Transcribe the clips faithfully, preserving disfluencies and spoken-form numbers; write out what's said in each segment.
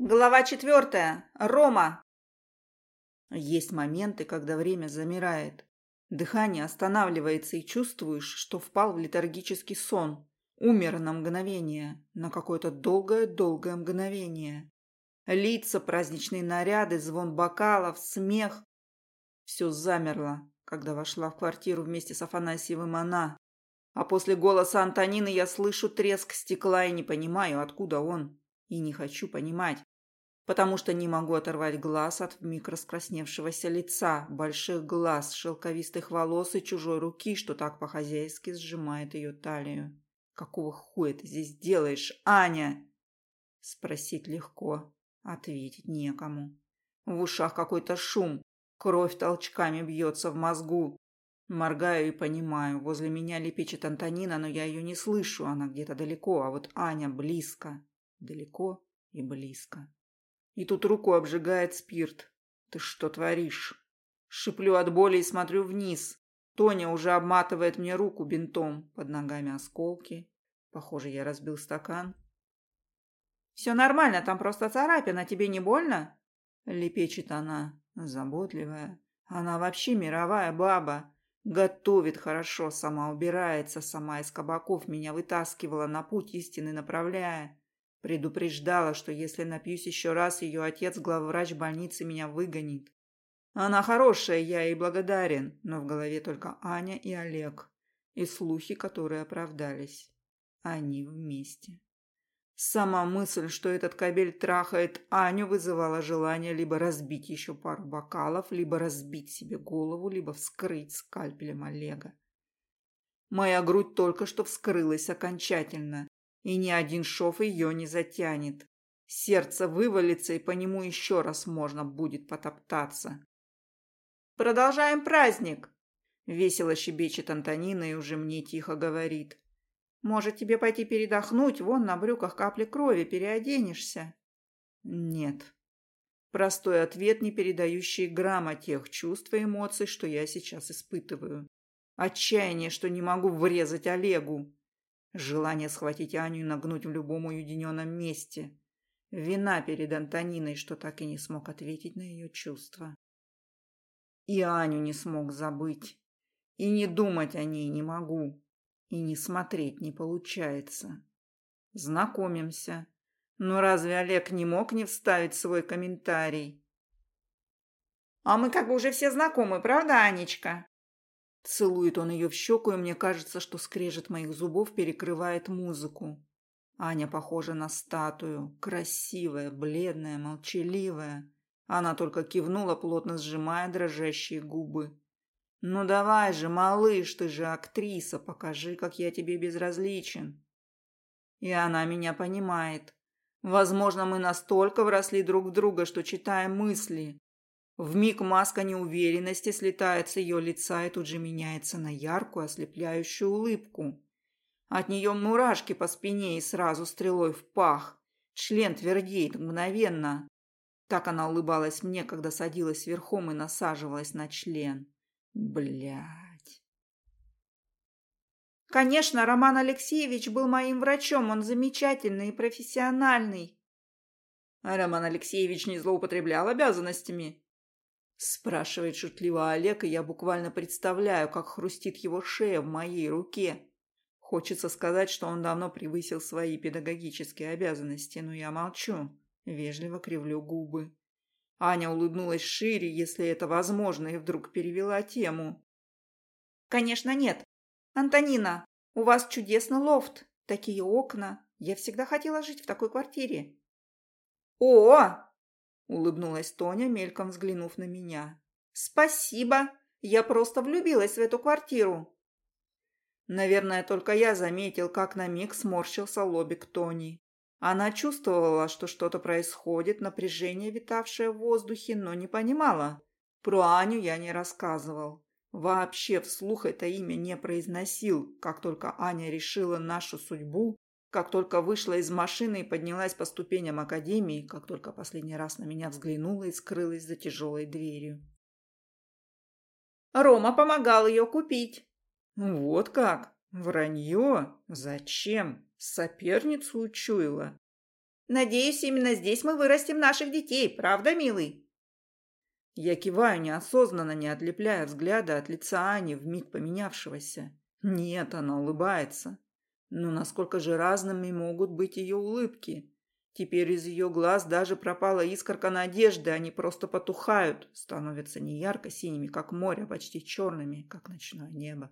Глава четвертая. Рома. Есть моменты, когда время замирает. Дыхание останавливается, и чувствуешь, что впал в летаргический сон. Умер на мгновение, на какое-то долгое-долгое мгновение. Лица, праздничные наряды, звон бокалов, смех. Все замерло, когда вошла в квартиру вместе с Афанасьевым она. А после голоса Антонины я слышу треск стекла и не понимаю, откуда он. И не хочу понимать. Потому что не могу оторвать глаз от вмиг раскрасневшегося лица, больших глаз, шелковистых волос и чужой руки, что так по-хозяйски сжимает ее талию. «Какого хуя ты здесь делаешь, Аня?» Спросить легко, ответить некому. В ушах какой-то шум, кровь толчками бьется в мозгу. Моргаю и понимаю, возле меня лепечет Антонина, но я ее не слышу, она где-то далеко, а вот Аня близко, далеко и близко. И тут руку обжигает спирт. Ты что творишь? Шиплю от боли и смотрю вниз. Тоня уже обматывает мне руку бинтом. Под ногами осколки. Похоже, я разбил стакан. «Все нормально, там просто царапина. Тебе не больно?» Лепечет она, заботливая. Она вообще мировая баба. Готовит хорошо, сама убирается, сама из кабаков меня вытаскивала, на путь истины направляя. Предупреждала, что если напьюсь еще раз, ее отец, главврач больницы, меня выгонит. Она хорошая, я ей благодарен, но в голове только Аня и Олег. И слухи, которые оправдались. Они вместе. Сама мысль, что этот кобель трахает Аню, вызывала желание либо разбить еще пару бокалов, либо разбить себе голову, либо вскрыть скальпелем Олега. Моя грудь только что вскрылась окончательно. И ни один шов ее не затянет. Сердце вывалится, и по нему еще раз можно будет потоптаться. «Продолжаем праздник!» Весело щебечет Антонина и уже мне тихо говорит. «Может, тебе пойти передохнуть? Вон на брюках капли крови, переоденешься?» «Нет». Простой ответ, не передающий грамма тех чувств и эмоций, что я сейчас испытываю. Отчаяние, что не могу врезать Олегу. Желание схватить Аню и нагнуть в любом уединенном месте. Вина перед Антониной, что так и не смог ответить на ее чувства. И Аню не смог забыть. И не думать о ней не могу. И не смотреть не получается. Знакомимся. Но разве Олег не мог не вставить свой комментарий? «А мы как бы уже все знакомы, правда, Анечка?» Целует он ее в щеку, и мне кажется, что скрежет моих зубов перекрывает музыку. Аня похожа на статую. Красивая, бледная, молчаливая. Она только кивнула, плотно сжимая дрожащие губы. «Ну давай же, малыш, ты же актриса, покажи, как я тебе безразличен». И она меня понимает. Возможно, мы настолько вросли друг в друга, что читаем мысли. Вмиг маска неуверенности слетает с ее лица и тут же меняется на яркую, ослепляющую улыбку. От нее мурашки по спине и сразу стрелой в пах. Член твердеет мгновенно. Так она улыбалась мне, когда садилась верхом и насаживалась на член. Блядь. «Конечно, Роман Алексеевич был моим врачом, он замечательный и профессиональный». «А Роман Алексеевич не злоупотреблял обязанностями?» Спрашивает шутливо Олег, и я буквально представляю, как хрустит его шея в моей руке. Хочется сказать, что он давно превысил свои педагогические обязанности, но я молчу, вежливо кривлю губы. Аня улыбнулась шире, если это возможно, и вдруг перевела тему. «Конечно нет. Антонина, у вас чудесный лофт, такие окна. Я всегда хотела жить в такой квартире». «О!» — улыбнулась Тоня, мельком взглянув на меня. «Спасибо! Я просто влюбилась в эту квартиру!» Наверное, только я заметил, как на миг сморщился лобик Тони. Она чувствовала, что что-то происходит, напряжение, витавшее в воздухе, но не понимала. Про Аню я не рассказывал. Вообще вслух это имя не произносил, как только Аня решила нашу судьбу. Как только вышла из машины и поднялась по ступеням академии, как только последний раз на меня взглянула и скрылась за тяжелой дверью. Рома помогал ее купить. Вот как? Вранье? Зачем? Соперницу учуяла? Надеюсь, именно здесь мы вырастим наших детей, правда, милый?» Я киваю неосознанно, не отлепляя взгляда от лица Ани, вмиг поменявшегося. Нет, она улыбается. Но насколько же разными могут быть ее улыбки? Теперь из ее глаз даже пропала искорка надежды, они просто потухают, становятся не ярко-синими, как море, а почти черными, как ночное небо.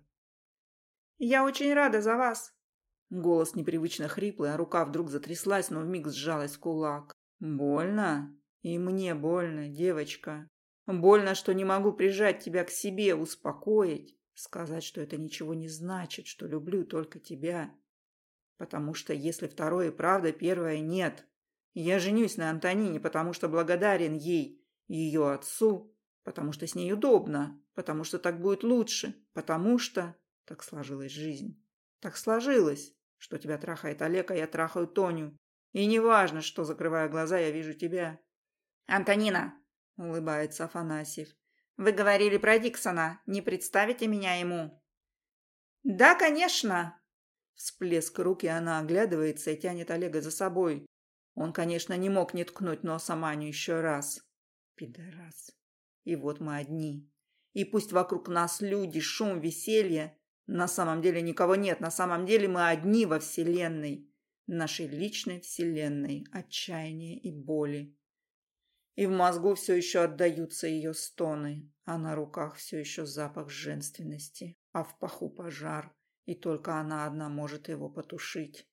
«Я очень рада за вас!» Голос непривычно хриплый, а рука вдруг затряслась, но вмиг сжалась в кулак. «Больно? И мне больно, девочка. Больно, что не могу прижать тебя к себе, успокоить, сказать, что это ничего не значит, что люблю только тебя. Потому что если второе и правда, первое нет. Я женюсь на Антонине, потому что благодарен ей, ее отцу, потому что с ней удобно, потому что так будет лучше, потому что так сложилась жизнь. Так сложилось, что тебя трахает Олег, а я трахаю Тоню. И неважно, что, закрывая глаза, я вижу тебя. «Антонина!» — улыбается Афанасьев. «Вы говорили про Диксона. Не представите меня ему?» «Да, конечно!» Всплеск рук, и она оглядывается и тянет Олега за собой. Он, конечно, не мог не ткнуть носом Аню еще раз. Пидорас. И вот мы одни. И пусть вокруг нас люди, шум, веселье. На самом деле никого нет. На самом деле мы одни во вселенной. Нашей личной вселенной. Отчаяния и боли. И в мозгу все еще отдаются ее стоны. А на руках все еще запах женственности. А в паху пожар. И только она одна может его потушить.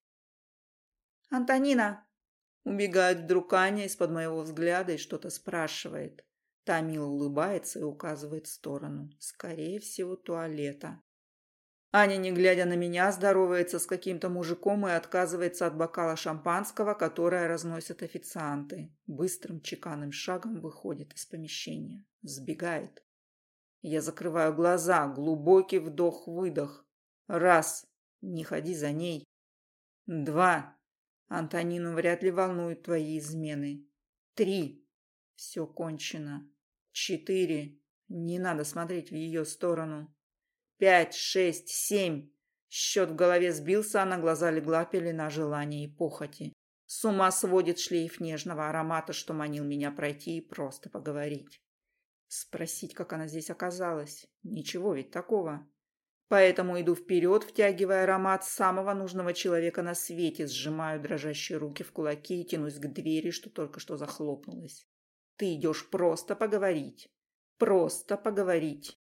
«Антонина!» Убегает вдруг Аня из-под моего взгляда и что-то спрашивает. Та мило улыбается и указывает в сторону. Скорее всего, туалета. Аня, не глядя на меня, здоровается с каким-то мужиком и отказывается от бокала шампанского, которое разносят официанты. Быстрым чеканным шагом выходит из помещения. Сбегает. Я закрываю глаза. Глубокий вдох-выдох. Раз. Не ходи за ней. Два. Антонину вряд ли волнуют твои измены. Три. Все кончено. Четыре. Не надо смотреть в ее сторону. Пять, шесть, семь. Счет в голове сбился, а на глаза легла пелена желания и похоти. С ума сводит шлейф нежного аромата, что манил меня пройти и просто поговорить. Спросить, как она здесь оказалась. Ничего ведь такого. Поэтому иду вперед, втягивая аромат самого нужного человека на свете, сжимаю дрожащие руки в кулаки и тянусь к двери, что только что захлопнулась. Ты идешь просто поговорить. Просто поговорить.